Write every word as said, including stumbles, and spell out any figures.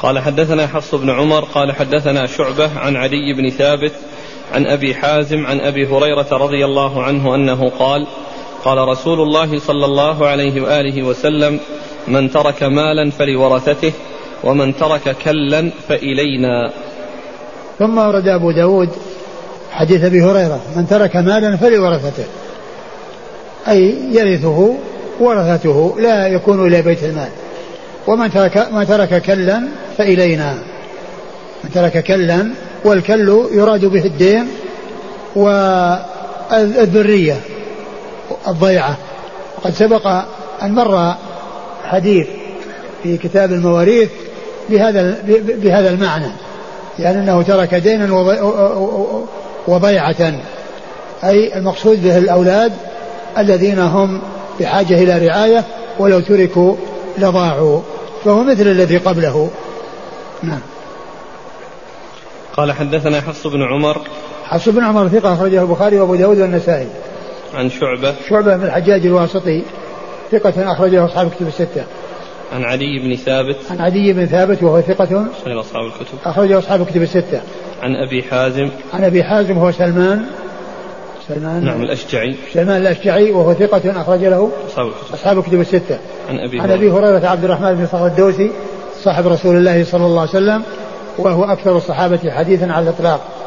قال حدثنا حفص بن عمر قال حدثنا شعبة عن عدي بن ثابت عن أبي حازم عن أبي هريرة رضي الله عنه أنه قال قال رسول الله صلى الله عليه وآله وسلم من ترك مالا فلورثته ومن ترك كلا فإلينا. ثم ورد أبو داود حديث أبي هريرة من ترك مالا فلورثته أي يرثه ورثته لا يكون إلى بيت المال. ومن ترك, ما ترك كلا فإلينا. من ترك كلا والكل يراد به الدين والذرية الضيعة. وقد سبق أن مر حديث في كتاب المواريث بهذا بهذا المعنى يعني أنه ترك دينا وضيعة أي المقصود به الأولاد الذين هم بحاجة إلى رعاية ولو تركوا لضاعوا فهو مثل الذي قبله. نعم. قال حدثنا حفص بن عمر حفص بن عمر ثقة أخرجه البخاري وأبو داود والنسائي. عن شعبة شعبة بن الحجاج الواسطي ثقة أخرجه أصحاب الكتب الستة. عن عدي بن ثابت عن عدي بن ثابت وهو ثقة أصحاب الكتب أخرجه أصحاب الكتب الستة. عن أبي حازم عن أبي حازم هو سلمان سلمان نعم الأشجعي سلمان الأشجعي وهو ثقة أخرج له أصحاب الكتب, أصحاب الكتب الستة. عن أبي عن أبي هريرة عبد الرحمن بن صخر الدوسي صاحب رسول الله صلى الله عليه وسلم وهو أكثر الصحابة حديثا على الإطلاق